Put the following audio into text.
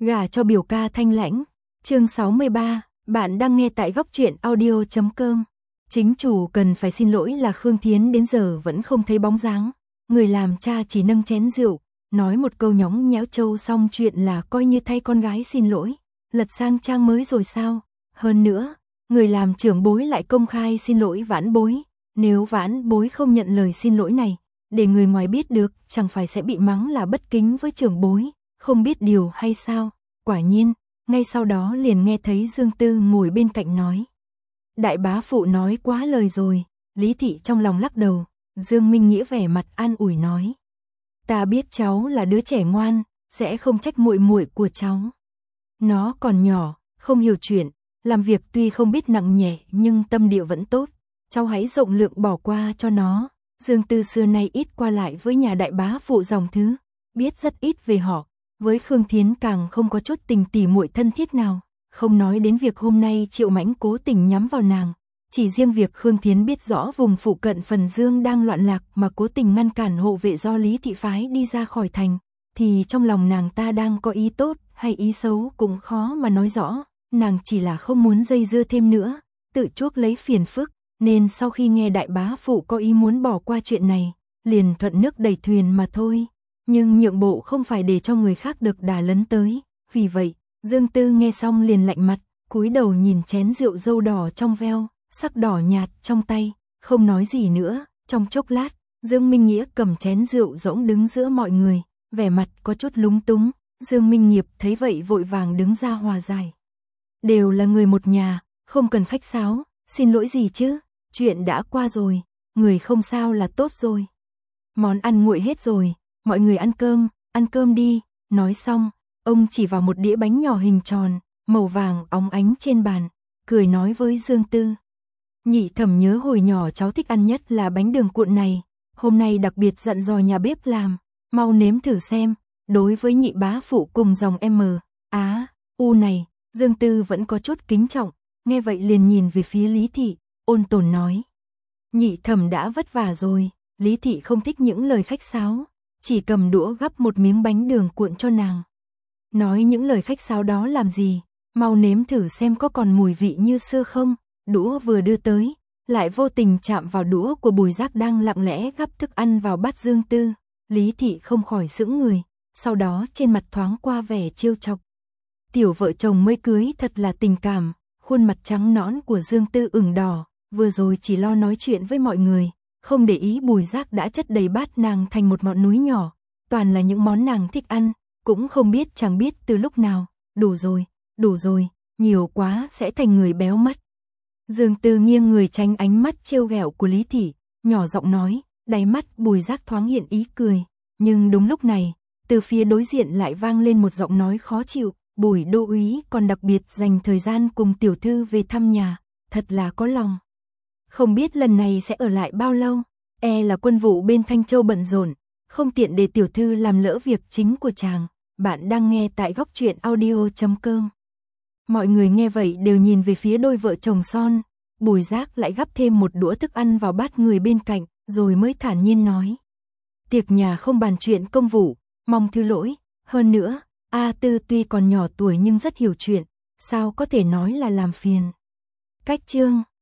Gả cho biểu ca thanh lãnh. Chương 63, bạn đang nghe tại góc truyện audio.com. Chính chủ cần phải xin lỗi là Khương Thiến đến giờ vẫn không thấy bóng dáng. Người làm cha chỉ nâng chén rượu, nói một câu nhõng nhẽo trâu xong chuyện là coi như thay con gái xin lỗi. Lật sang trang mới rồi sao? Hơn nữa, người làm trưởng bối lại công khai xin lỗi vãn bối. Nếu vãn bối không nhận lời xin lỗi này, để người ngoài biết được, chẳng phải sẽ bị mắng là bất kính với trưởng bối, không biết điều hay sao? Quả nhiên, ngay sau đó liền nghe thấy Dương Tư ngồi bên cạnh nói. Đại bá phụ nói quá lời rồi. Lý Thị trong lòng lắc đầu. Dương Minh Nghĩa vẻ mặt an ủi nói. Ta biết cháu là đứa trẻ ngoan, sẽ không trách muội muội của cháu. Nó còn nhỏ, không hiểu chuyện, làm việc tuy không biết nặng nhẹ nhưng tâm địa vẫn tốt. Cháu hãy rộng lượng bỏ qua cho nó. Dương Tư xưa nay ít qua lại với nhà đại bá phụ dòng thứ, biết rất ít về họ. Với Khương Thiến càng không có chút tình tỉ muội thân thiết nào, không nói đến việc hôm nay Triệu Mãnh cố tình nhắm vào nàng, chỉ riêng việc Khương Thiến biết rõ vùng phụ cận Phần Dương đang loạn lạc mà cố tình ngăn cản hộ vệ do Lý Thị phái đi ra khỏi thành, thì trong lòng nàng ta đang có ý tốt hay ý xấu cũng khó mà nói rõ, nàng chỉ là không muốn dây dưa thêm nữa, tự chuốc lấy phiền phức, nên sau khi nghe đại bá phụ có ý muốn bỏ qua chuyện này, liền thuận nước đẩy thuyền mà thôi. Nhưng nhượng bộ không phải để cho người khác được đà lấn tới, vì vậy, Dương Tư nghe xong liền lạnh mặt, cúi đầu nhìn chén rượu dâu đỏ trong veo, sắc đỏ nhạt trong tay, không nói gì nữa. Trong chốc lát, Dương Minh Nghĩa cầm chén rượu rỗng đứng giữa mọi người, vẻ mặt có chút lúng túng. Dương Minh Nghiệp thấy vậy vội vàng đứng ra hòa giải. Đều là người một nhà, không cần khách sáo, xin lỗi gì chứ, chuyện đã qua rồi, người không sao là tốt rồi. Món ăn nguội hết rồi. Mọi người ăn cơm đi. Nói xong, ông chỉ vào một đĩa bánh nhỏ hình tròn, màu vàng óng ánh trên bàn, cười nói với Dương Tư. Nhị thẩm nhớ hồi nhỏ cháu thích ăn nhất là bánh đường cuộn này, hôm nay đặc biệt dặn dò nhà bếp làm, mau nếm thử xem. Đối với nhị bá phụ cùng dòng M, Á, U này, Dương Tư vẫn có chút kính trọng, nghe vậy liền nhìn về phía Lý Thị, ôn tồn nói. Nhị thẩm đã vất vả rồi. Lý Thị không thích những lời khách sáo, chỉ cầm đũa gắp một miếng bánh đường cuộn cho nàng. Nói những lời khách sáo đó làm gì, mau nếm thử xem có còn mùi vị như xưa không. Đũa vừa đưa tới, lại vô tình chạm vào đũa của Bùi Giác đang lặng lẽ gắp thức ăn vào bát Dương Tư. Lý Thị không khỏi sững người, sau đó trên mặt thoáng qua vẻ trêu chọc. Tiểu vợ chồng mới cưới thật là tình cảm, khuôn mặt trắng nõn của Dương Tư ửng đỏ, vừa rồi chỉ lo nói chuyện với mọi người, không để ý Bùi Giác đã chất đầy bát nàng thành một ngọn núi nhỏ, toàn là những món nàng thích ăn, cũng không biết chẳng biết từ lúc nào. Đủ rồi, nhiều quá sẽ thành người béo mất. Dương Tư nghiêng người tránh ánh mắt trêu ghẹo của Lý Thị, nhỏ giọng nói, đáy mắt Bùi Giác thoáng hiện ý cười, nhưng đúng lúc này, từ phía đối diện lại vang lên một giọng nói khó chịu. Bùi đô úy còn đặc biệt dành thời gian cùng tiểu thư về thăm nhà, thật là có lòng. Không biết lần này sẽ ở lại bao lâu, là quân vụ bên Thanh Châu bận rộn, không tiện để tiểu thư làm lỡ việc chính của chàng. Bạn đang nghe tại góc truyện audio.com. Mọi người nghe vậy đều nhìn về phía đôi vợ chồng son. Bùi Giác lại gắp thêm một đũa thức ăn vào bát người bên cạnh, rồi mới thản nhiên nói. Tiệc nhà không bàn chuyện công vụ, mong thứ lỗi. Hơn nữa, A Tư tuy còn nhỏ tuổi nhưng rất hiểu chuyện, sao có thể nói là làm phiền. Cách chương